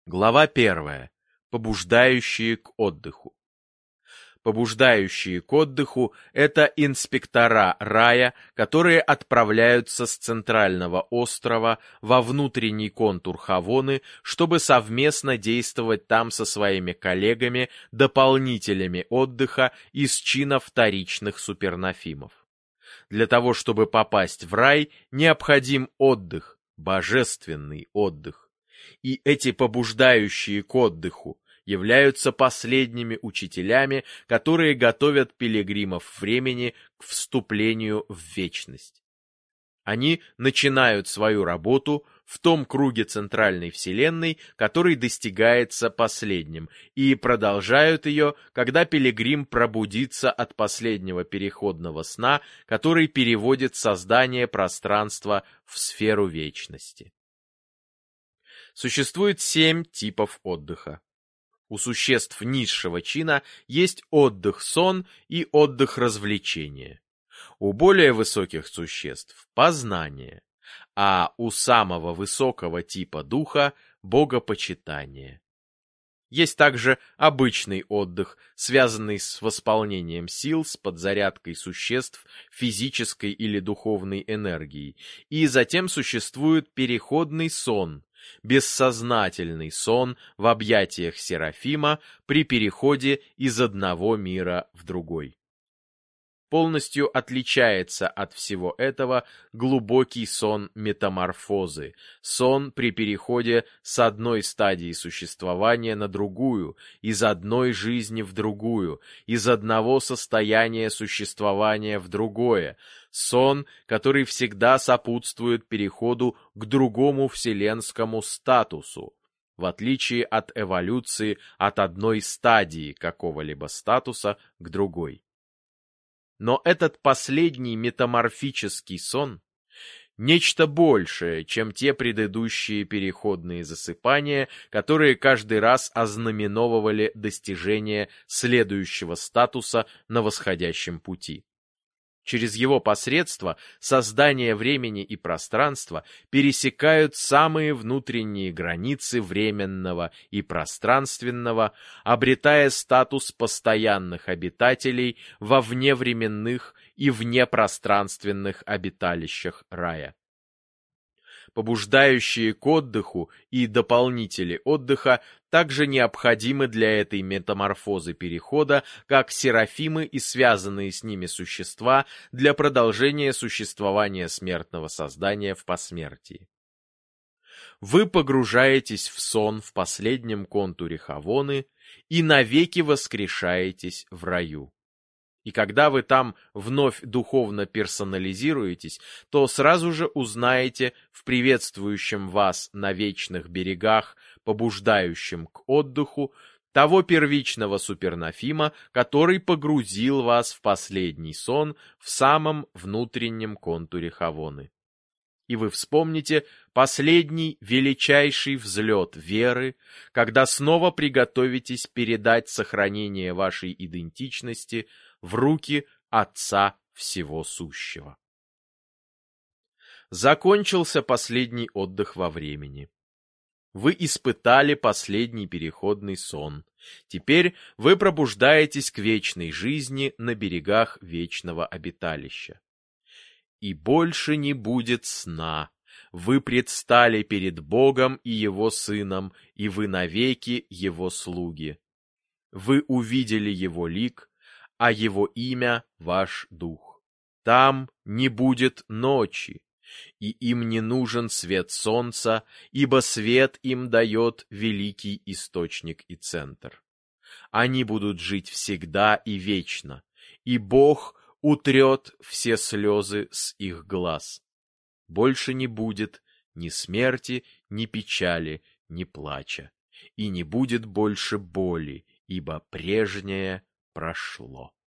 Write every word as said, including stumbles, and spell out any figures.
Глава первая. Побуждающие к отдыху. Побуждающие к отдыху – это инспектора рая, которые отправляются с центрального острова во внутренний контур Хавоны, чтобы совместно действовать там со своими коллегами, дополнителями отдыха из чина вторичных супернофимов. Для того, чтобы попасть в рай, необходим отдых, божественный отдых. И эти побуждающие к отдыху являются последними учителями, которые готовят пилигримов времени к вступлению в вечность. Они начинают свою работу в том круге центральной вселенной, который достигается последним, и продолжают ее, когда пилигрим пробудится от последнего переходного сна, который переводит создание пространства в сферу вечности. Существует семь типов отдыха. У существ низшего чина есть отдых-сон и отдых-развлечение. У более высоких существ – познание, а у самого высокого типа духа – богопочитание. Есть также обычный отдых, связанный с восполнением сил, с подзарядкой существ физической или духовной энергией, и затем существует переходный сон, бессознательный сон в объятиях Серафима при переходе из одного мира в другой. Полностью отличается от всего этого глубокий сон метаморфозы, сон при переходе с одной стадии существования на другую, из одной жизни в другую, из одного состояния существования в другое, сон, который всегда сопутствует переходу к другому вселенскому статусу, в отличие от эволюции от одной стадии какого-либо статуса к другой. Но этот последний метаморфический сон – нечто большее, чем те предыдущие переходные засыпания, которые каждый раз ознаменовывали достижение следующего статуса на восходящем пути. Через его посредство создание времени и пространства пересекают самые внутренние границы временного и пространственного, обретая статус постоянных обитателей во вневременных и внепространственных обиталищах рая. Побуждающие к отдыху и дополнители отдыха также необходимы для этой метаморфозы перехода, как серафимы и связанные с ними существа для продолжения существования смертного создания в посмертии. Вы погружаетесь в сон в последнем контуре Хавоны и навеки воскрешаетесь в раю. И когда вы там вновь духовно персонализируетесь, то сразу же узнаете в приветствующем вас на вечных берегах, побуждающем к отдыху, того первичного супернофима, который погрузил вас в последний сон в самом внутреннем контуре Хавоны. И вы вспомните последний величайший взлет веры, когда снова приготовитесь передать сохранение вашей идентичности в руки Отца Всего Сущего. Закончился последний отдых во времени. Вы испытали последний переходный сон. Теперь вы пробуждаетесь к вечной жизни на берегах вечного обиталища. И больше не будет сна. Вы предстали перед Богом и Его Сыном, и вы навеки Его слуги. Вы увидели Его лик, а Его имя — ваш дух. Там не будет ночи, и им не нужен свет солнца, ибо свет им дает великий источник и центр. Они будут жить всегда и вечно, и Бог утрет все слезы с их глаз. Больше не будет ни смерти, ни печали, ни плача, и не будет больше боли, ибо прежнее прошло.